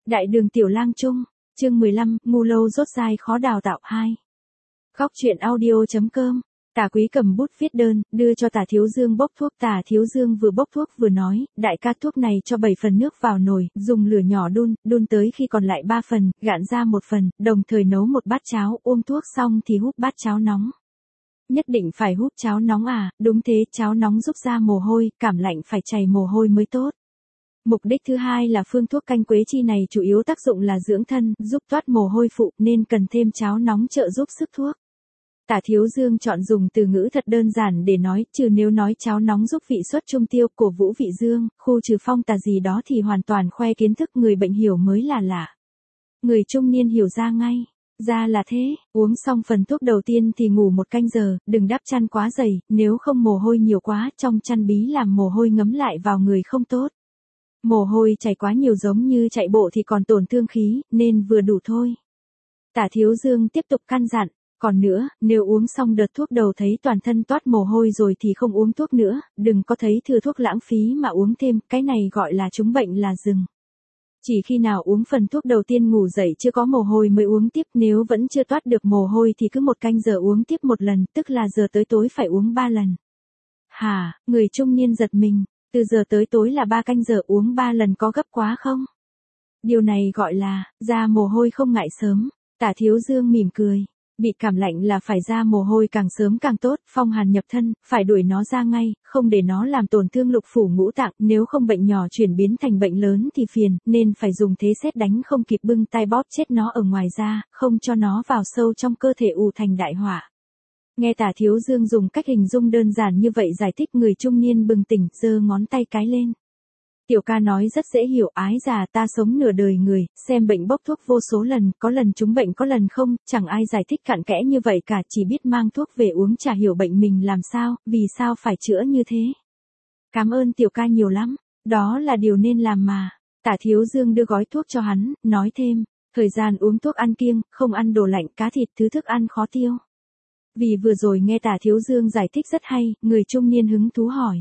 Đại đường Tiểu Lang Trung, chương 15, ngu lâu rốt dai khó đào tạo 2. Góc truyện audio.com. Tả Quý cầm bút viết đơn, đưa cho Tả Thiếu Dương bốc thuốc. Tả Thiếu Dương vừa bốc thuốc vừa nói, đại ca thuốc này cho 7 phần nước vào nồi, dùng lửa nhỏ đun tới khi còn lại 3 phần, gạn ra 1 phần, đồng thời nấu một bát cháo, uống thuốc xong thì húp bát cháo nóng. Nhất định phải húp cháo nóng à? Đúng thế, cháo nóng giúp ra mồ hôi, cảm lạnh phải chảy mồ hôi mới tốt. Mục đích thứ hai là phương thuốc canh quế chi này chủ yếu tác dụng là dưỡng thân, giúp toát mồ hôi phụ nên cần thêm cháo nóng trợ giúp sức thuốc. Tả Thiếu Dương chọn dùng từ ngữ thật đơn giản để nói, trừ nếu nói cháo nóng giúp vị xuất trung tiêu, cổ vũ vị dương, khu trừ phong tà gì đó thì hoàn toàn khoe kiến thức, người bệnh hiểu mới là lạ. Người trung niên hiểu ra ngay. Ra là thế, uống xong phần thuốc đầu tiên thì ngủ 1 canh giờ, đừng đắp chăn quá dày, nếu không mồ hôi nhiều quá, trong chăn bí làm mồ hôi ngấm lại vào người không tốt. Mồ hôi chảy quá nhiều giống như chạy bộ thì còn tổn thương khí, nên vừa đủ thôi. Tả Thiếu Dương tiếp tục căn dặn, còn nữa, nếu uống xong đợt thuốc đầu thấy toàn thân toát mồ hôi rồi thì không uống thuốc nữa, đừng có thấy thừa thuốc lãng phí mà uống thêm, cái này gọi là trúng bệnh là rừng. Chỉ khi nào uống phần thuốc đầu tiên ngủ dậy chưa có mồ hôi mới uống tiếp, nếu vẫn chưa toát được mồ hôi thì cứ 1 canh giờ uống tiếp 1 lần, tức là giờ tới tối phải uống 3 lần. Hả, người trung niên giật mình, từ giờ tới tối là 3 canh giờ uống 3 lần có gấp quá không? Điều này gọi là, ra mồ hôi không ngại sớm. Tả Thiếu Dương mỉm cười. Bị cảm lạnh là phải ra mồ hôi càng sớm càng tốt, phong hàn nhập thân, phải đuổi nó ra ngay, không để nó làm tổn thương lục phủ ngũ tạng, nếu không bệnh nhỏ chuyển biến thành bệnh lớn thì phiền, nên phải dùng thế sét đánh không kịp bưng tay bóp chết nó ở ngoài ra, không cho nó vào sâu trong cơ thể ù thành đại họa. Nghe Tả Thiếu Dương dùng cách hình dung đơn giản như vậy giải thích, người trung niên bừng tỉnh, giơ ngón tay cái lên. Tiểu ca nói rất dễ hiểu, ái già ta sống nửa đời người, xem bệnh bốc thuốc vô số lần, có lần trúng bệnh có lần không, chẳng ai giải thích cặn kẽ như vậy cả, chỉ biết mang thuốc về uống, chả hiểu bệnh mình làm sao, vì sao phải chữa như thế. Cảm ơn tiểu ca nhiều lắm, đó là điều nên làm mà. Tả Thiếu Dương đưa gói thuốc cho hắn, nói thêm, thời gian uống thuốc ăn kiêng, không ăn đồ lạnh, cá thịt, thứ thức ăn khó tiêu. Vì vừa rồi nghe Tả Thiếu Dương giải thích rất hay, người trung niên hứng thú hỏi.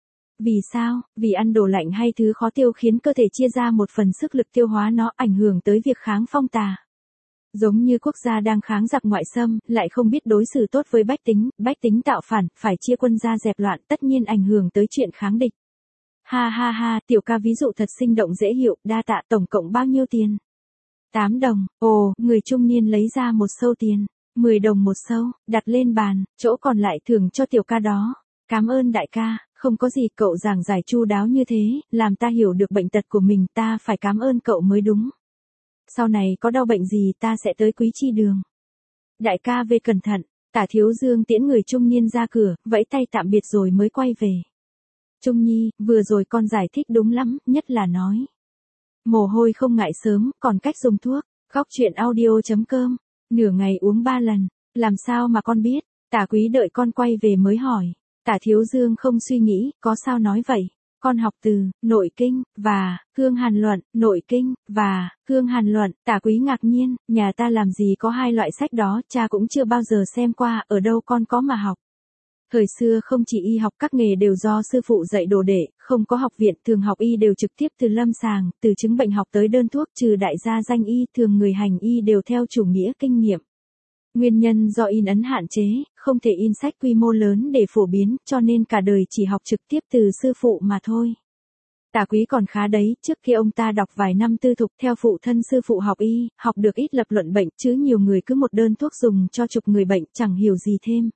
Vì sao? Vì ăn đồ lạnh hay thứ khó tiêu khiến cơ thể chia ra một phần sức lực tiêu hóa nó, ảnh hưởng tới việc kháng phong tà. Giống như quốc gia đang kháng giặc ngoại xâm, lại không biết đối xử tốt với bách tính tạo phản, phải chia quân ra dẹp loạn, tất nhiên ảnh hưởng tới chuyện kháng địch. Ha ha ha, tiểu ca ví dụ thật sinh động dễ hiểu, đa tạ, tổng cộng bao nhiêu tiền? 8 đồng, ồ, người trung niên lấy ra một xâu tiền, 10 đồng một xâu, đặt lên bàn, chỗ còn lại thưởng cho tiểu ca đó. Cảm ơn đại ca. Không có gì, cậu giảng giải chu đáo như thế, làm ta hiểu được bệnh tật của mình, ta phải cảm ơn cậu mới đúng. Sau này có đau bệnh gì ta sẽ tới Quý Chi Đường. Đại ca về cẩn thận. Tả Thiếu Dương tiễn người trung niên ra cửa, vẫy tay tạm biệt rồi mới quay về. Trung Nhi, vừa rồi con giải thích đúng lắm, nhất là nói. Mồ hôi không ngại sớm, còn cách dùng thuốc. Góc truyện audio.com. Nửa ngày uống 3 lần, làm sao mà con biết? Tả Quý đợi con quay về mới hỏi. Tả Thiếu Dương không suy nghĩ, có sao nói vậy? Con học từ, nội kinh, và, cương hàn luận, nội kinh, và, cương hàn luận. Tả Quý ngạc nhiên, nhà ta làm gì có 2 loại sách đó, cha cũng chưa bao giờ xem qua, ở đâu con có mà học. Thời xưa không chỉ y học, các nghề đều do sư phụ dạy đồ đệ, không có học viện, thường học y đều trực tiếp từ lâm sàng, từ chứng bệnh học tới đơn thuốc, trừ đại gia danh y, thường người hành y đều theo chủ nghĩa kinh nghiệm. Nguyên nhân do in ấn hạn chế, không thể in sách quy mô lớn để phổ biến, cho nên cả đời chỉ học trực tiếp từ sư phụ mà thôi. Tả Quý còn khá đấy, trước kia ông ta đọc vài năm tư thục theo phụ thân sư phụ học y, học được ít lập luận bệnh, chứ nhiều người cứ một đơn thuốc dùng cho chục người bệnh, chẳng hiểu gì thêm.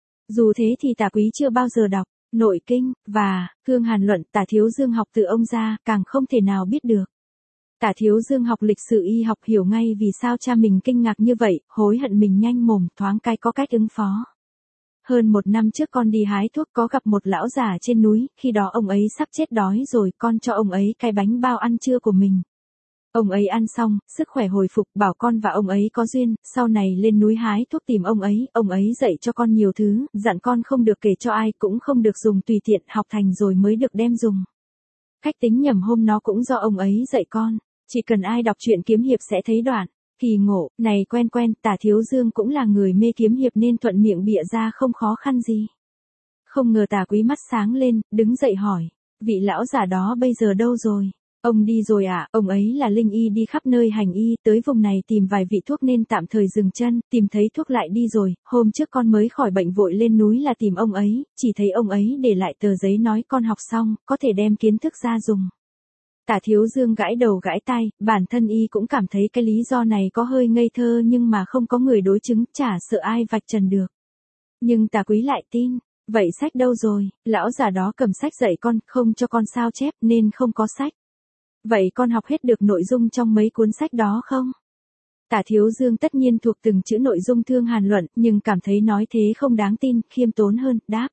Dù thế thì Tả Quý chưa bao giờ đọc nội kinh, và, cương hàn luận. Tả Thiếu Dương học từ ông ra, càng không thể nào biết được. Tả Thiếu Dương học lịch sử y học hiểu ngay vì sao cha mình kinh ngạc như vậy, hối hận mình nhanh mồm, thoáng cái có cách ứng phó. Hơn 1 năm trước con đi hái thuốc có gặp một lão già trên núi, khi đó ông ấy sắp chết đói rồi, con cho ông ấy cái bánh bao ăn trưa của mình. Ông ấy ăn xong, sức khỏe hồi phục, bảo con và ông ấy có duyên, sau này lên núi hái thuốc tìm ông ấy dạy cho con nhiều thứ, dặn con không được kể cho ai, cũng không được dùng tùy tiện, học thành rồi mới được đem dùng. Cách tính nhầm hôm nó cũng do ông ấy dạy con. Chỉ cần ai đọc truyện kiếm hiệp sẽ thấy đoạn. Kỳ ngộ, này quen, Tả Thiếu Dương cũng là người mê kiếm hiệp nên thuận miệng bịa ra không khó khăn gì. Không ngờ Tả Quý mắt sáng lên, đứng dậy hỏi. Vị lão giả đó bây giờ đâu rồi? Ông đi rồi à, ông ấy là linh y đi khắp nơi hành y, tới vùng này tìm vài vị thuốc nên tạm thời dừng chân, tìm thấy thuốc lại đi rồi, hôm trước con mới khỏi bệnh vội lên núi là tìm ông ấy, chỉ thấy ông ấy để lại tờ giấy nói con học xong, có thể đem kiến thức ra dùng. Tả Thiếu Dương gãi đầu gãi tai, bản thân y cũng cảm thấy cái lý do này có hơi ngây thơ nhưng mà không có người đối chứng, chả sợ ai vạch trần được. Nhưng Tả Quý lại tin. Vậy sách đâu rồi, lão già đó cầm sách dạy con, không cho con sao chép nên không có sách. Vậy con học hết được nội dung trong mấy cuốn sách đó không? Tả Thiếu Dương tất nhiên thuộc từng chữ nội dung Thương Hàn luận, nhưng cảm thấy nói thế không đáng tin, khiêm tốn hơn, đáp.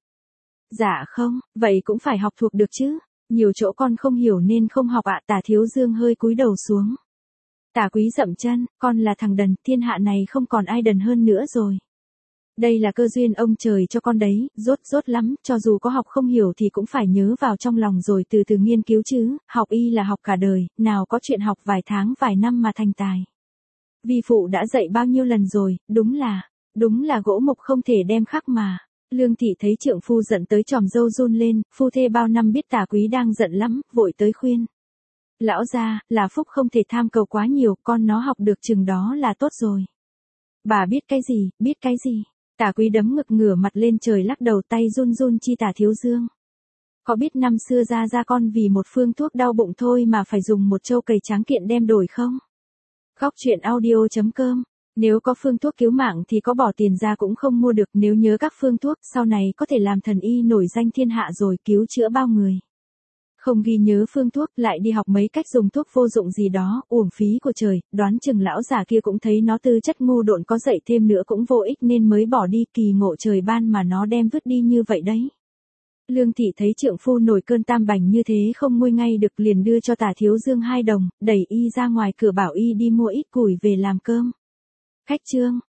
Dạ không, vậy cũng phải học thuộc được chứ, nhiều chỗ con không hiểu nên không học ạ. Tả Thiếu Dương hơi cúi đầu xuống. Tả Quý dậm chân, con là thằng đần, thiên hạ này không còn ai đần hơn nữa rồi. Đây là cơ duyên ông trời cho con đấy, rốt lắm, cho dù có học không hiểu thì cũng phải nhớ vào trong lòng rồi từ từ nghiên cứu chứ, học y là học cả đời, nào có chuyện học vài tháng vài năm mà thành tài. Vi phụ đã dạy bao nhiêu lần rồi, đúng là gỗ mục không thể đem khắc mà. Lương Thị thấy trượng phu giận tới tròm râu run lên, phu thê bao năm biết Tả Quý đang giận lắm, vội tới khuyên. Lão gia, là phúc không thể tham cầu quá nhiều, con nó học được chừng đó là tốt rồi. Bà biết cái gì? Tả Quý đấm ngực ngửa mặt lên trời lắc đầu tay run run chi Tả Thiếu Dương. Có biết năm xưa ra con vì một phương thuốc đau bụng thôi mà phải dùng một trâu cầy tráng kiện đem đổi không? Khóc chuyện audio.com. Nếu có phương thuốc cứu mạng thì có bỏ tiền ra cũng không mua được, nếu nhớ các phương thuốc sau này có thể làm thần y nổi danh thiên hạ rồi, cứu chữa bao người. Không ghi nhớ phương thuốc lại đi học mấy cách dùng thuốc vô dụng gì đó, uổng phí của trời, đoán chừng lão già kia cũng thấy nó tư chất ngu độn, có dạy thêm nữa cũng vô ích nên mới bỏ đi, kỳ ngộ trời ban mà nó đem vứt đi như vậy đấy. Lương Thị thấy trượng phu nổi cơn tam bành như thế không nguôi ngay được, liền đưa cho Tả Thiếu Dương 2 đồng, đẩy y ra ngoài cửa bảo y đi mua ít củi về làm cơm. Khách trương,